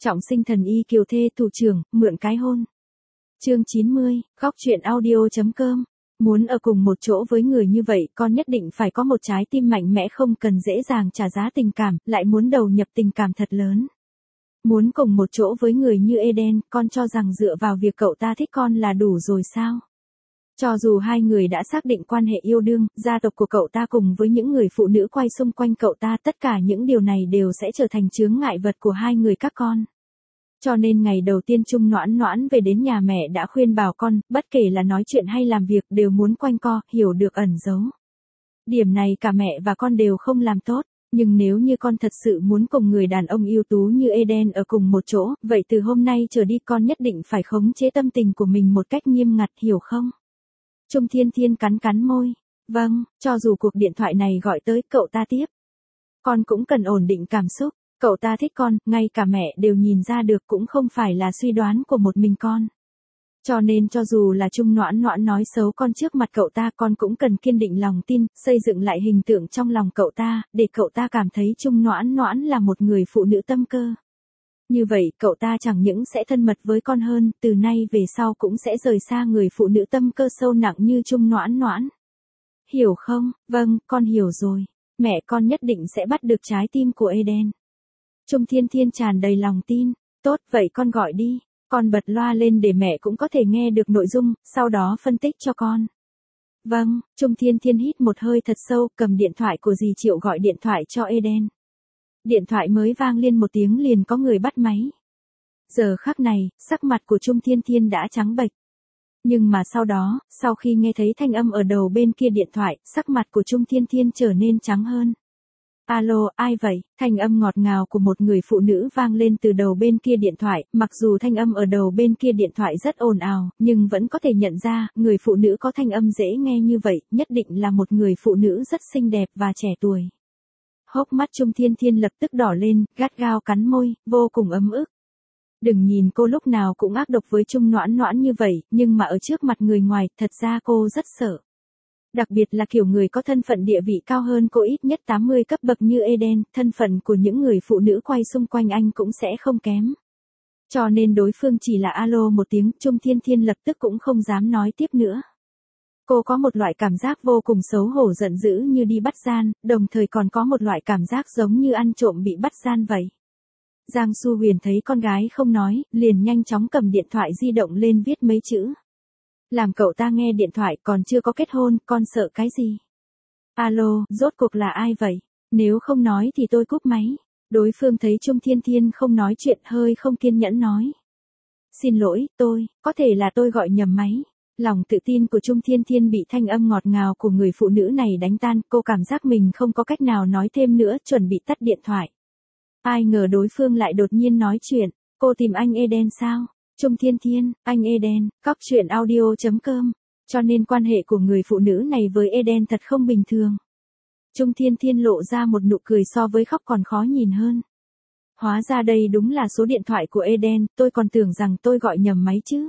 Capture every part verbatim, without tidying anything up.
Trọng sinh thần y kiều thê thủ trưởng, mượn cái hôn. Chương chín mươi, góc truyện audio.com. Muốn ở cùng một chỗ với người như vậy, con nhất định phải có một trái tim mạnh mẽ, không cần dễ dàng trả giá tình cảm, lại muốn đầu nhập tình cảm thật lớn. Muốn cùng một chỗ với người như Eden, con cho rằng dựa vào việc cậu ta thích con là đủ rồi sao? Cho dù hai người đã xác định quan hệ yêu đương, gia tộc của cậu ta cùng với những người phụ nữ quay xung quanh cậu ta, tất cả những điều này đều sẽ trở thành chướng ngại vật của hai người các con. Cho nên ngày đầu tiên Chung Noãn Noãn về đến nhà mẹ đã khuyên bảo con, bất kể là nói chuyện hay làm việc đều muốn quanh co, hiểu được ẩn giấu. Điểm này cả mẹ và con đều không làm tốt, nhưng nếu như con thật sự muốn cùng người đàn ông ưu tú như Eden ở cùng một chỗ, vậy từ hôm nay trở đi con nhất định phải khống chế tâm tình của mình một cách nghiêm ngặt, hiểu không? Chung Thiên Thiên cắn cắn môi. Vâng, cho dù cuộc điện thoại này gọi tới, cậu ta tiếp. Con cũng cần ổn định cảm xúc. Cậu ta thích con, ngay cả mẹ đều nhìn ra được, cũng không phải là suy đoán của một mình con. Cho nên cho dù là Chung Noãn Noãn nói xấu con trước mặt cậu ta, con cũng cần kiên định lòng tin, xây dựng lại hình tượng trong lòng cậu ta, để cậu ta cảm thấy Chung Noãn Noãn là một người phụ nữ tâm cơ. Như vậy, cậu ta chẳng những sẽ thân mật với con hơn, từ nay về sau cũng sẽ rời xa người phụ nữ tâm cơ sâu nặng như Chung Noãn Noãn. Hiểu không? Vâng, con hiểu rồi. Mẹ con nhất định sẽ bắt được trái tim của Eden. Chung Thiên Thiên tràn đầy lòng tin. Tốt, vậy con gọi đi. Con bật loa lên để mẹ cũng có thể nghe được nội dung, sau đó phân tích cho con. Vâng, Chung Thiên Thiên hít một hơi thật sâu, cầm điện thoại của dì Triệu gọi điện thoại cho Eden. Điện thoại mới vang lên một tiếng liền có người bắt máy. Giờ khắc này, sắc mặt của Chung Thiên Thiên đã trắng bệch. Nhưng mà sau đó, sau khi nghe thấy thanh âm ở đầu bên kia điện thoại, sắc mặt của Chung Thiên Thiên trở nên trắng hơn. Alo, ai vậy? Thanh âm ngọt ngào của một người phụ nữ vang lên từ đầu bên kia điện thoại, mặc dù thanh âm ở đầu bên kia điện thoại rất ồn ào, nhưng vẫn có thể nhận ra, người phụ nữ có thanh âm dễ nghe như vậy, nhất định là một người phụ nữ rất xinh đẹp và trẻ tuổi. Hốc mắt Chung Thiên Thiên lập tức đỏ lên, gắt gao cắn môi, vô cùng ấm ức. Đừng nhìn cô lúc nào cũng ác độc với Chung Noãn Noãn như vậy, nhưng mà ở trước mặt người ngoài, thật ra cô rất sợ. Đặc biệt là kiểu người có thân phận địa vị cao hơn cô ít nhất tám mươi cấp bậc như Eden, thân phận của những người phụ nữ quay xung quanh anh cũng sẽ không kém. Cho nên đối phương chỉ là alo một tiếng, Chung Thiên Thiên lập tức cũng không dám nói tiếp nữa. Cô có một loại cảm giác vô cùng xấu hổ giận dữ như đi bắt gian, đồng thời còn có một loại cảm giác giống như ăn trộm bị bắt gian vậy. Giang Su Huyền thấy con gái không nói, liền nhanh chóng cầm điện thoại di động lên viết mấy chữ. Làm cậu ta nghe điện thoại, còn chưa có kết hôn, con sợ cái gì? Alo, rốt cuộc là ai vậy? Nếu không nói thì tôi cúp máy. Đối phương thấy Chung Thiên Thiên không nói chuyện, hơi không kiên nhẫn nói. Xin lỗi, tôi, có thể là tôi gọi nhầm máy. Lòng tự tin của Chung Thiên Thiên bị thanh âm ngọt ngào của người phụ nữ này đánh tan, cô cảm giác mình không có cách nào nói thêm nữa, chuẩn bị tắt điện thoại. Ai ngờ đối phương lại đột nhiên nói chuyện, cô tìm anh Eden sao? Chung Thiên Thiên, anh Eden, góc truyện audio.com. Cho nên quan hệ của người phụ nữ này với Eden thật không bình thường. Chung Thiên Thiên lộ ra một nụ cười so với khóc còn khó nhìn hơn. Hóa ra đây đúng là số điện thoại của Eden, tôi còn tưởng rằng tôi gọi nhầm máy chứ.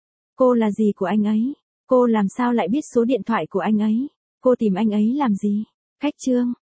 Cô là gì của anh ấy? Cô làm sao lại biết số điện thoại của anh ấy? Cô tìm anh ấy làm gì? Khách trương,